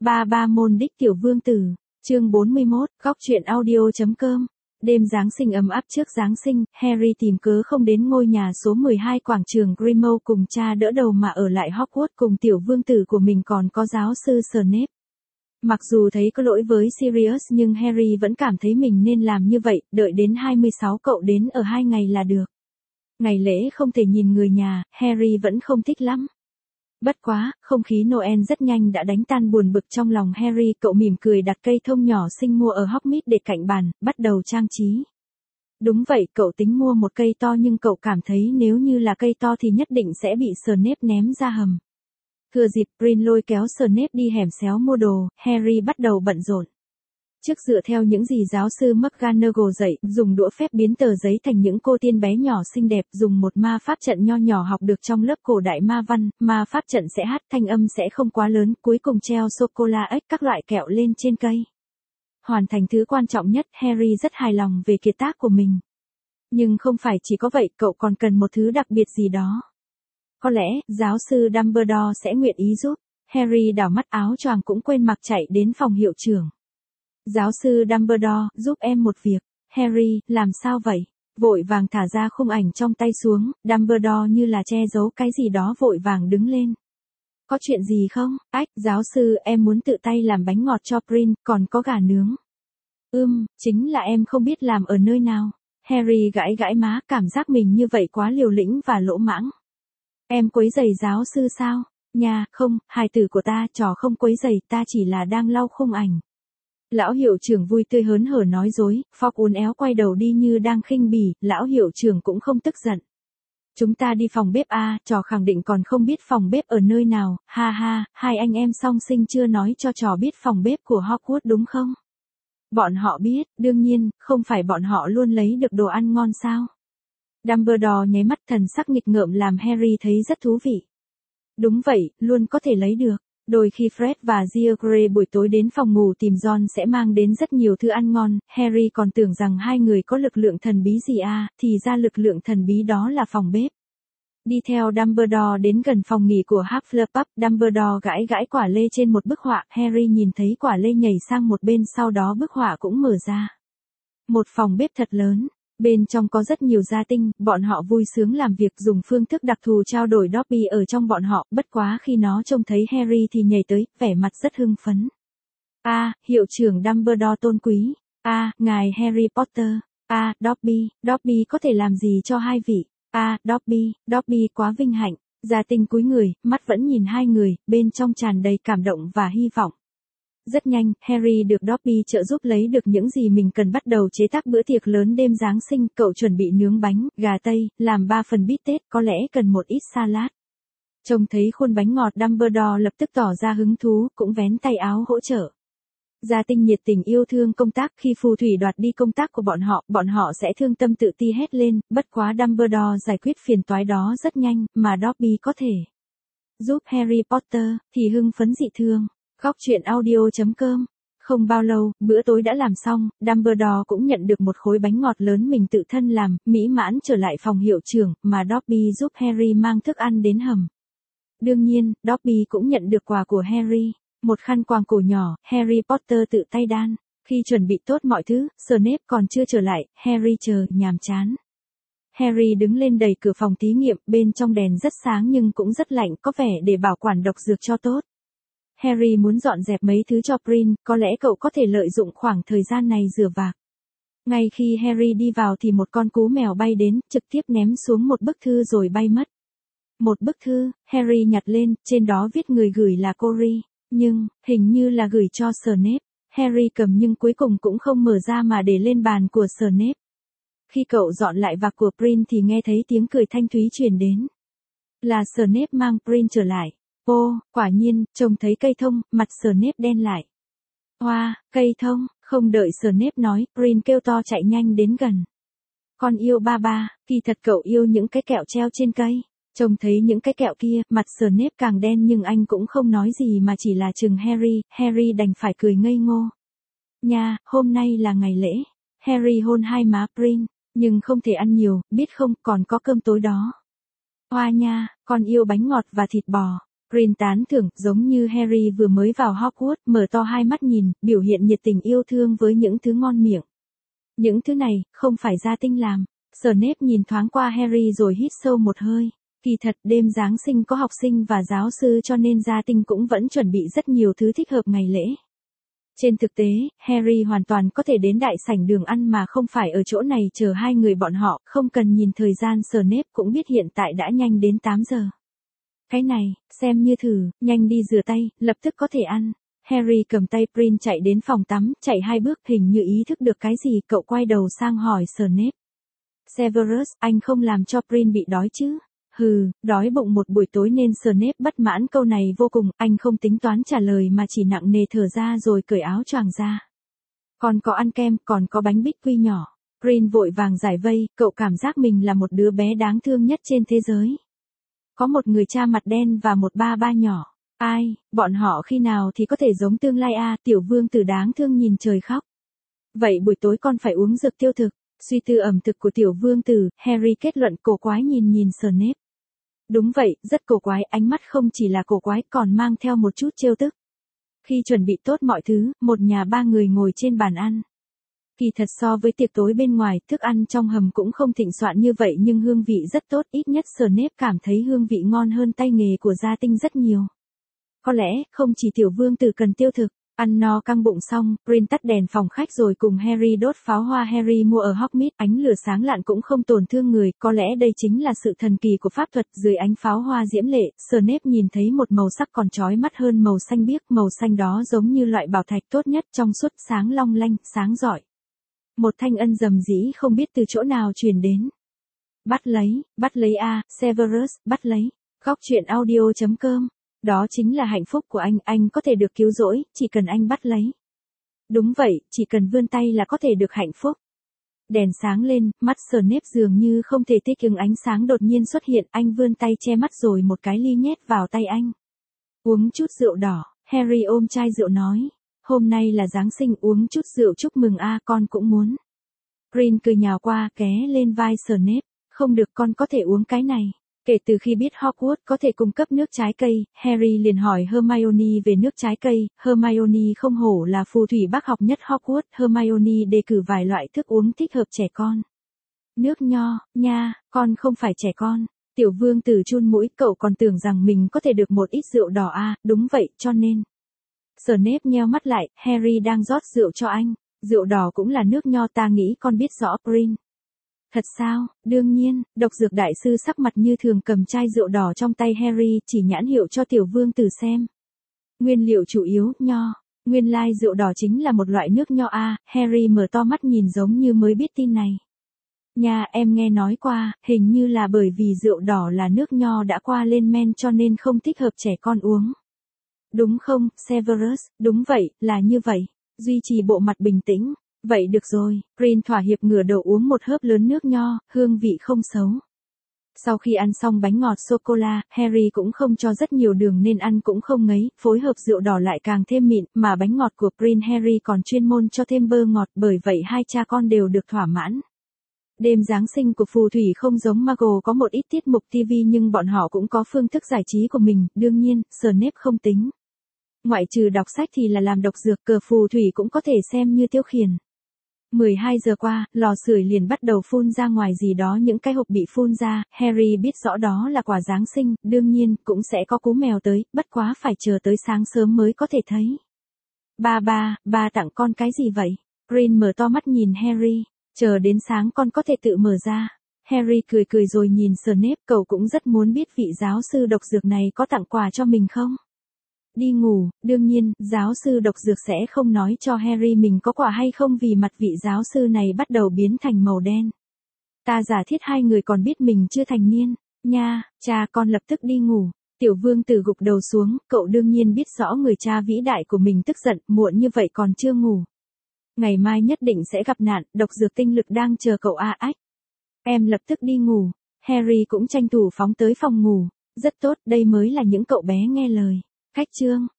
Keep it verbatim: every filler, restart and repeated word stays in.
ba ba môn đích tiểu vương tử, chương bốn mươi mốt, góc truyện audio.com. Đêm Giáng sinh ấm áp trước Giáng sinh, Harry tìm cớ không đến ngôi nhà số mười hai quảng trường Grimmauld cùng cha đỡ đầu mà ở lại Hogwarts cùng tiểu vương tử của mình còn có giáo sư Snape. Mặc dù thấy có lỗi với Sirius nhưng Harry vẫn cảm thấy mình nên làm như vậy, đợi đến hai mươi sáu cậu đến ở hai ngày là được. Ngày lễ không thể nhìn người nhà, Harry vẫn không thích lắm. Bất quá, không khí Noel rất nhanh đã đánh tan buồn bực trong lòng Harry, cậu mỉm cười đặt cây thông nhỏ xinh mua ở Hogsmeade để cạnh bàn, bắt đầu trang trí. Đúng vậy, cậu tính mua một cây to nhưng cậu cảm thấy nếu như là cây to thì nhất định sẽ bị Snape ném ra hầm. Thừa dịp Prin lôi kéo Snape đi hẻm xéo mua đồ, Harry bắt đầu bận rộn. Trước dựa theo những gì giáo sư McGonagall dạy, dùng đũa phép biến tờ giấy thành những cô tiên bé nhỏ xinh đẹp, dùng một ma pháp trận nho nhỏ học được trong lớp cổ đại ma văn, ma pháp trận sẽ hát thanh âm sẽ không quá lớn, cuối cùng treo sô-cô-la ếch các loại kẹo lên trên cây. Hoàn thành thứ quan trọng nhất, Harry rất hài lòng về kiệt tác của mình. Nhưng không phải chỉ có vậy, cậu còn cần một thứ đặc biệt gì đó. Có lẽ, giáo sư Dumbledore sẽ nguyện ý giúp. Harry đảo mắt áo choàng cũng quên mặc chạy đến phòng hiệu trưởng. Giáo sư Dumbledore, giúp em một việc. Harry, làm sao vậy? Vội vàng thả ra khung ảnh trong tay xuống, Dumbledore như là che giấu cái gì đó vội vàng đứng lên. Có chuyện gì không? Ách, giáo sư, em muốn tự tay làm bánh ngọt cho Prin, còn có gà nướng. Ừm, chính là em không biết làm ở nơi nào. Harry gãi gãi má, cảm giác mình như vậy quá liều lĩnh và lỗ mãng. Em quấy rầy giáo sư sao? Nha, không, hài tử của ta, trò không quấy rầy, ta chỉ là đang lau khung ảnh. Lão hiệu trưởng vui tươi hớn hở nói dối, Fogg uốn éo quay đầu đi như đang khinh bỉ, lão hiệu trưởng cũng không tức giận. Chúng ta đi phòng bếp a, trò khẳng định còn không biết phòng bếp ở nơi nào, ha ha, hai anh em song sinh chưa nói cho trò biết phòng bếp của Hogwarts đúng không? Bọn họ biết, đương nhiên, không phải bọn họ luôn lấy được đồ ăn ngon sao? Dumbledore nháy mắt, thần sắc nghịch ngợm làm Harry thấy rất thú vị. Đúng vậy, luôn có thể lấy được. Đôi khi Fred và George buổi tối đến phòng ngủ tìm Ron sẽ mang đến rất nhiều thứ ăn ngon, Harry còn tưởng rằng hai người có lực lượng thần bí gì à, thì ra lực lượng thần bí đó là phòng bếp. Đi theo Dumbledore đến gần phòng nghỉ của Hufflepuff, Dumbledore gãi gãi quả lê trên một bức họa, Harry nhìn thấy quả lê nhảy sang một bên, sau đó bức họa cũng mở ra. Một phòng bếp thật lớn. Bên trong có rất nhiều gia tinh, bọn họ vui sướng làm việc dùng phương thức đặc thù trao đổi Dobby ở trong bọn họ, bất quá khi nó trông thấy Harry thì nhảy tới, vẻ mặt rất hưng phấn. A, à, hiệu trưởng Dumbledore tôn quý. A, à, ngài Harry Potter. A, à, Dobby, Dobby có thể làm gì cho hai vị? A, à, Dobby, Dobby quá vinh hạnh. Gia tinh cúi người, mắt vẫn nhìn hai người, bên trong tràn đầy cảm động và hy vọng. Rất nhanh, Harry được Dobby trợ giúp lấy được những gì mình cần, bắt đầu chế tác bữa tiệc lớn đêm Giáng sinh, cậu chuẩn bị nướng bánh, gà tây, làm ba phần bít tết, có lẽ cần một ít salad. Trông thấy khuôn bánh ngọt, Dumbledore lập tức tỏ ra hứng thú, cũng vén tay áo hỗ trợ. Gia tinh nhiệt tình yêu thương công tác, khi phù thủy đoạt đi công tác của bọn họ, bọn họ sẽ thương tâm tự ti hét lên, bất quá Dumbledore giải quyết phiền toái đó rất nhanh, mà Dobby có thể giúp Harry Potter, thì hưng phấn dị thường. Góc truyện audio.com. Không bao lâu, bữa tối đã làm xong, Dumbledore cũng nhận được một khối bánh ngọt lớn mình tự thân làm, mỹ mãn trở lại phòng hiệu trưởng, mà Dobby giúp Harry mang thức ăn đến hầm. Đương nhiên, Dobby cũng nhận được quà của Harry, một khăn quàng cổ nhỏ, Harry Potter tự tay đan. Khi chuẩn bị tốt mọi thứ, Snape còn chưa trở lại, Harry chờ, nhàm chán. Harry đứng lên đẩy cửa phòng thí nghiệm, bên trong đèn rất sáng nhưng cũng rất lạnh, có vẻ để bảo quản độc dược cho tốt. Harry muốn dọn dẹp mấy thứ cho Prin, có lẽ cậu có thể lợi dụng khoảng thời gian này rửa vạc. Ngay khi Harry đi vào thì một con cú mèo bay đến, trực tiếp ném xuống một bức thư rồi bay mất. Một bức thư, Harry nhặt lên, trên đó viết người gửi là Cory, nhưng, hình như là gửi cho Snape. Harry cầm nhưng cuối cùng cũng không mở ra mà để lên bàn của Snape. Khi cậu dọn lại vạc của Prin thì nghe thấy tiếng cười thanh thúy truyền đến. Là Snape mang Prin trở lại. Ô, quả nhiên, trông thấy cây thông, mặt Snape đen lại. Hoa, cây thông, không đợi Snape nói, Prin kêu to chạy nhanh đến gần. Con yêu ba ba, kỳ thật cậu yêu những cái kẹo treo trên cây. Trông thấy những cái kẹo kia, mặt Snape càng đen nhưng anh cũng không nói gì mà chỉ là chừng Harry, Harry đành phải cười ngây ngô. Nha, hôm nay là ngày lễ. Harry hôn hai má Prin, nhưng không thể ăn nhiều, biết không, còn có cơm tối đó. Hoa nha, con yêu bánh ngọt và thịt bò. Ron tán thưởng, giống như Harry vừa mới vào Hogwarts, mở to hai mắt nhìn, biểu hiện nhiệt tình yêu thương với những thứ ngon miệng. Những thứ này, không phải gia tinh làm. Snape nhìn thoáng qua Harry rồi hít sâu một hơi. Kỳ thật, đêm Giáng sinh có học sinh và giáo sư cho nên gia tinh cũng vẫn chuẩn bị rất nhiều thứ thích hợp ngày lễ. Trên thực tế, Harry hoàn toàn có thể đến đại sảnh đường ăn mà không phải ở chỗ này chờ hai người bọn họ, không cần nhìn thời gian. Snape cũng biết hiện tại đã nhanh đến tám giờ. Cái này, xem như thử, nhanh đi rửa tay, lập tức có thể ăn. Harry cầm tay Prin chạy đến phòng tắm, chạy hai bước, hình như ý thức được cái gì, cậu quay đầu sang hỏi Snape. Severus, anh không làm cho Prin bị đói chứ? Hừ, đói bụng một buổi tối nên Snape bất mãn câu này vô cùng, anh không tính toán trả lời mà chỉ nặng nề thở ra rồi cởi áo choàng ra. Còn có ăn kem, còn có bánh bích quy nhỏ. Prin vội vàng giải vây, cậu cảm giác mình là một đứa bé đáng thương nhất trên thế giới. Có một người cha mặt đen và một ba ba nhỏ. Ai, bọn họ khi nào thì có thể giống tương lai a? Tiểu vương tử đáng thương nhìn trời khóc. Vậy buổi tối con phải uống dược tiêu thực. Suy tư ẩm thực của tiểu vương tử, Harry kết luận. Cổ quái nhìn nhìn Snape. Đúng vậy, rất cổ quái, ánh mắt không chỉ là cổ quái còn mang theo một chút trêu tức. Khi chuẩn bị tốt mọi thứ, một nhà ba người ngồi trên bàn ăn. Kỳ thật so với tiệc tối bên ngoài, thức ăn trong hầm cũng không thịnh soạn như vậy nhưng hương vị rất tốt, ít nhất Snape cảm thấy hương vị ngon hơn tay nghề của gia tinh rất nhiều. Có lẽ, không chỉ tiểu vương tử cần tiêu thực. Ăn no căng bụng xong, Prin tắt đèn phòng khách rồi cùng Harry đốt pháo hoa Harry mua ở Hogsmeade, ánh lửa sáng lạn cũng không tổn thương người, có lẽ đây chính là sự thần kỳ của pháp thuật. Dưới ánh pháo hoa diễm lệ, Snape nhìn thấy một màu sắc còn chói mắt hơn màu xanh biếc, màu xanh đó giống như loại bảo thạch tốt nhất, trong suốt, sáng long lanh, sáng rọi. Một thanh âm rầm rĩ không biết từ chỗ nào truyền đến. Bắt lấy, bắt lấy a, Severus, bắt lấy. Góc truyện audio chấm com. Đó chính là hạnh phúc của anh, anh có thể được cứu rỗi, chỉ cần anh bắt lấy. Đúng vậy, chỉ cần vươn tay là có thể được hạnh phúc. Đèn sáng lên, mắt Snape dường như không thể thích ứng ánh sáng đột nhiên xuất hiện, anh vươn tay che mắt rồi một cái ly nhét vào tay anh. Uống chút rượu đỏ, Harry ôm chai rượu nói. Hôm nay là Giáng sinh, uống chút rượu chúc mừng a, con cũng muốn. Ron cười nhào qua, ké lên vai Snape. Không được, con có thể uống cái này. Kể từ khi biết Hogwarts có thể cung cấp nước trái cây, Harry liền hỏi Hermione về nước trái cây. Hermione không hổ là phù thủy bác học nhất Hogwarts. Hermione đề cử vài loại thức uống thích hợp trẻ con. Nước nho, nha, con không phải trẻ con. Tiểu vương tử chun mũi, cậu còn tưởng rằng mình có thể được một ít rượu đỏ à, đúng vậy, cho nên. Snape nheo mắt lại, Harry đang rót rượu cho anh. Rượu đỏ cũng là nước nho, ta nghĩ con biết rõ Prin. Thật sao, đương nhiên, độc dược đại sư sắc mặt như thường cầm chai rượu đỏ trong tay Harry chỉ nhãn hiệu cho tiểu vương tử xem. Nguyên liệu chủ yếu, nho. Nguyên lai rượu đỏ chính là một loại nước nho a, Harry mở to mắt nhìn giống như mới biết tin này. Nhà em nghe nói qua, hình như là bởi vì rượu đỏ là nước nho đã qua lên men cho nên không thích hợp trẻ con uống. Đúng không, Severus, đúng vậy, là như vậy. Duy trì bộ mặt bình tĩnh. Vậy được rồi, Ron thỏa hiệp ngửa đầu uống một hớp lớn nước nho, hương vị không xấu. Sau khi ăn xong bánh ngọt sô-cô-la, Harry cũng không cho rất nhiều đường nên ăn cũng không ngấy, phối hợp rượu đỏ lại càng thêm mịn, mà bánh ngọt của Ron Harry còn chuyên môn cho thêm bơ ngọt, bởi vậy hai cha con đều được thỏa mãn. Đêm Giáng sinh của phù thủy không giống Muggle có một ít tiết mục ti vi nhưng bọn họ cũng có phương thức giải trí của mình, đương nhiên, Snape không tính. Ngoại trừ đọc sách thì là làm độc dược, cờ phù thủy cũng có thể xem như tiêu khiển. mười hai giờ qua, lò sưởi liền bắt đầu phun ra ngoài gì đó, những cái hộp bị phun ra, Harry biết rõ đó là quà Giáng sinh, đương nhiên, cũng sẽ có cú mèo tới, bất quá phải chờ tới sáng sớm mới có thể thấy. Ba ba, ba tặng con cái gì vậy? Ron mở to mắt nhìn Harry, chờ đến sáng con có thể tự mở ra. Harry cười cười rồi nhìn Snape, cậu cũng rất muốn biết vị giáo sư độc dược này có tặng quà cho mình không? Đi ngủ, đương nhiên, giáo sư độc dược sẽ không nói cho Harry mình có quà hay không vì mặt vị giáo sư này bắt đầu biến thành màu đen. Ta giả thiết hai người còn biết mình chưa thành niên, nha, cha con lập tức đi ngủ. Tiểu vương tử gục đầu xuống, cậu đương nhiên biết rõ người cha vĩ đại của mình tức giận, muộn như vậy còn chưa ngủ. Ngày mai nhất định sẽ gặp nạn, độc dược tinh lực đang chờ cậu a ách. Em lập tức đi ngủ, Harry cũng tranh thủ phóng tới phòng ngủ. Rất tốt, đây mới là những cậu bé nghe lời. Khách chương.